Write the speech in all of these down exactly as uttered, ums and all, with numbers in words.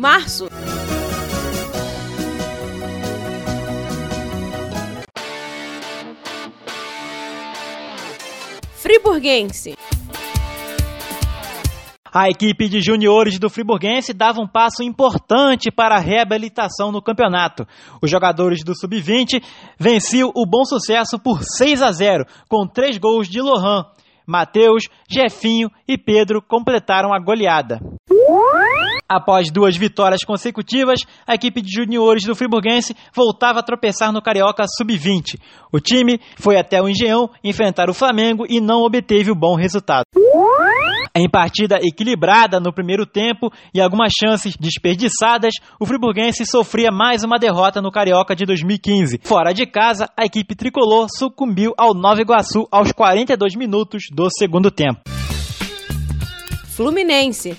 março. Friburguense. A equipe de juniores do Friburguense dava um passo importante para a reabilitação no campeonato. Os jogadores do sub vinte venciam o Bom Sucesso por seis a zero, com três gols de Lohan. Matheus, Jefinho e Pedro completaram a goleada. Após duas vitórias consecutivas, a equipe de juniores do Friburguense voltava a tropeçar no Carioca sub vinte. O time foi até o Engenhão enfrentar o Flamengo e não obteve o bom resultado. Em partida equilibrada no primeiro tempo e algumas chances desperdiçadas, o Friburguense sofria mais uma derrota no Carioca de dois mil e quinze. Fora de casa, a equipe tricolor sucumbiu ao Nova Iguaçu aos quarenta e dois minutos do segundo tempo. Fluminense.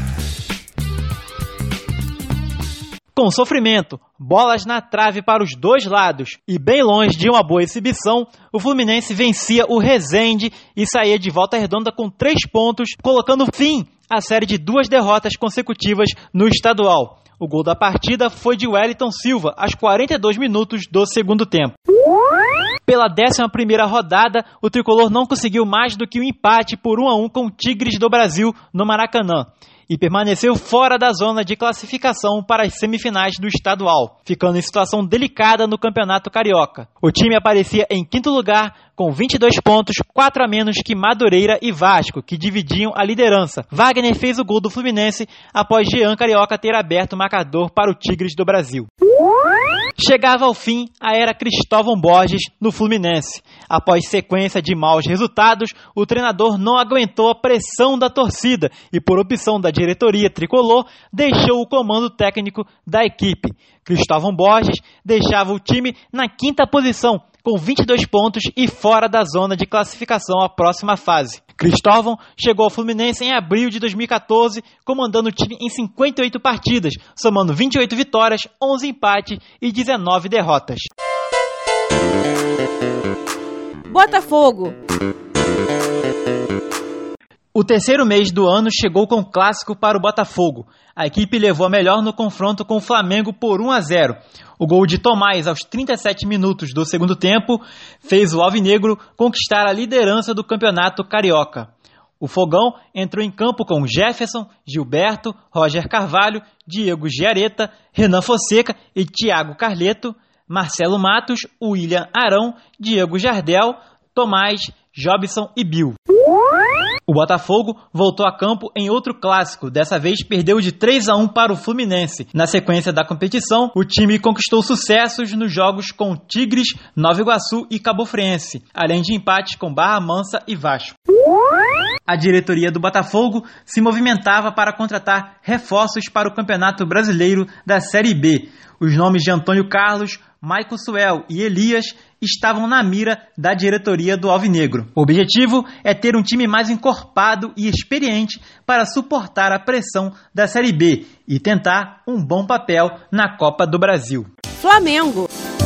Com sofrimento, bolas na trave para os dois lados e bem longe de uma boa exibição, o Fluminense vencia o Resende e saía de Volta Redonda com três pontos, colocando fim à série de duas derrotas consecutivas no estadual. O gol da partida foi de Wellington Silva, aos quarenta e dois minutos do segundo tempo. Pela décima primeira rodada, o tricolor não conseguiu mais do que um empate por um a um com o Tigres do Brasil no Maracanã e permaneceu fora da zona de classificação para as semifinais do estadual, ficando em situação delicada no Campeonato Carioca. O time aparecia em quinto lugar com vinte e dois pontos, quatro a menos que Madureira e Vasco, que dividiam a liderança. Wagner fez o gol do Fluminense após Jean Carioca ter aberto o marcador para o Tigres do Brasil. Chegava ao fim a era Cristóvão Borges no Fluminense. Após sequência de maus resultados, o treinador não aguentou a pressão da torcida e, por opção da diretoria tricolor, deixou o comando técnico da equipe. Cristóvão Borges deixava o time na quinta posição, com vinte e dois pontos e fora da zona de classificação à próxima fase. Cristóvão chegou ao Fluminense em abril de dois mil e catorze, comandando o time em cinquenta e oito partidas, somando vinte e oito vitórias, onze empates e dezenove derrotas. Botafogo. O terceiro mês do ano chegou com o clássico para o Botafogo. A equipe levou a melhor no confronto com o Flamengo por um a zero. O gol de Tomás aos trinta e sete minutos do segundo tempo fez o alvinegro conquistar a liderança do campeonato carioca. O Fogão entrou em campo com Jefferson, Gilberto, Roger Carvalho, Diego Giareta, Renan Fonseca e Thiago Carleto, Marcelo Matos, William Arão, Diego Jardel, Tomás, Jobson e Bill. O Botafogo voltou a campo em outro clássico, dessa vez perdeu de três a um para o Fluminense. Na sequência da competição, o time conquistou sucessos nos jogos com Tigres, Nova Iguaçu e Cabofriense, além de empates com Barra Mansa e Vasco. A diretoria do Botafogo se movimentava para contratar reforços para o Campeonato Brasileiro da Série B. Os nomes de Antônio Carlos, Maico Suel e Elias estavam na mira da diretoria do Alvinegro. O objetivo é ter um time mais encorpado e experiente para suportar a pressão da Série B e tentar um bom papel na Copa do Brasil. Flamengo.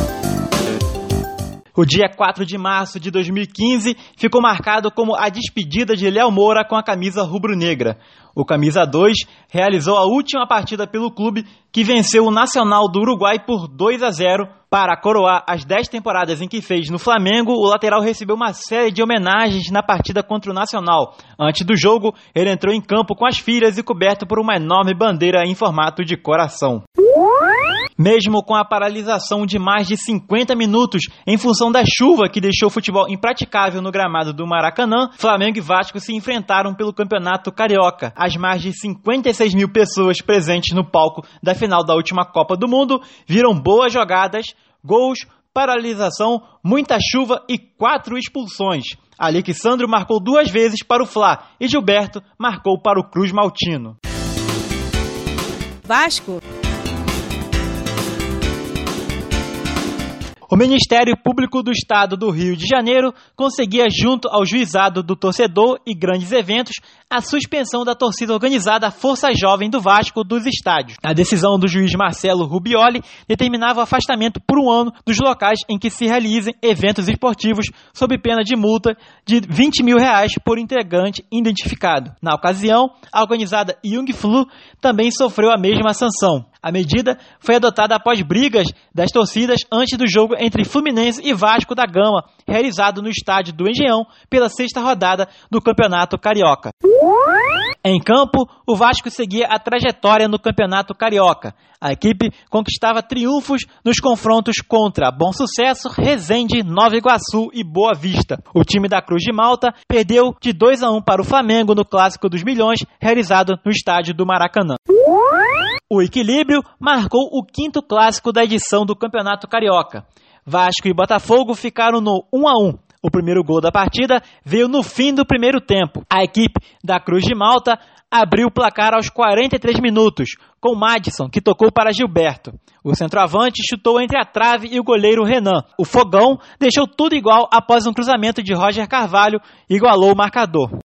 O dia quatro de março de dois mil e quinze ficou marcado como a despedida de Léo Moura com a camisa rubro-negra. O camisa dois realizou a última partida pelo clube, que venceu o Nacional do Uruguai por dois a zero. Para coroar as dez temporadas em que fez no Flamengo, o lateral recebeu uma série de homenagens na partida contra o Nacional. Antes do jogo, ele entrou em campo com as filhas e coberto por uma enorme bandeira em formato de coração. Mesmo com a paralisação de mais de cinquenta minutos em função da chuva que deixou o futebol impraticável no gramado do Maracanã, Flamengo e Vasco se enfrentaram pelo Campeonato Carioca. As mais de cinquenta e seis mil pessoas presentes no palco da final da última Copa do Mundo viram boas jogadas, gols, paralisação, muita chuva e quatro expulsões. Alexandro marcou duas vezes para o Fla e Gilberto marcou para o Cruz Maltino. Vasco. O Ministério Público do Estado do Rio de Janeiro conseguia, junto ao juizado do torcedor e grandes eventos, a suspensão da torcida organizada Força Jovem do Vasco dos estádios. A decisão do juiz Marcelo Rubioli determinava o afastamento por um ano dos locais em que se realizem eventos esportivos sob pena de multa de vinte mil reais por integrante identificado. Na ocasião, a organizada Young Flu também sofreu a mesma sanção. A medida foi adotada após brigas das torcidas antes do jogo entre Fluminense e Vasco da Gama, realizado no estádio do Engenhão pela sexta rodada do Campeonato Carioca. Em campo, o Vasco seguia a trajetória no Campeonato Carioca. A equipe conquistava triunfos nos confrontos contra Bom Sucesso, Resende, Nova Iguaçu e Boa Vista. O time da Cruz de Malta perdeu de dois a um para o Flamengo no Clássico dos Milhões, realizado no estádio do Maracanã. O equilíbrio marcou o quinto clássico da edição do Campeonato Carioca. Vasco e Botafogo ficaram no um a um. O primeiro gol da partida veio no fim do primeiro tempo. A equipe da Cruz de Malta abriu o placar aos quarenta e três minutos, com Madison, que tocou para Gilberto. O centroavante chutou entre a trave e o goleiro Renan. O Fogão deixou tudo igual após um cruzamento de Roger Carvalho e igualou o marcador.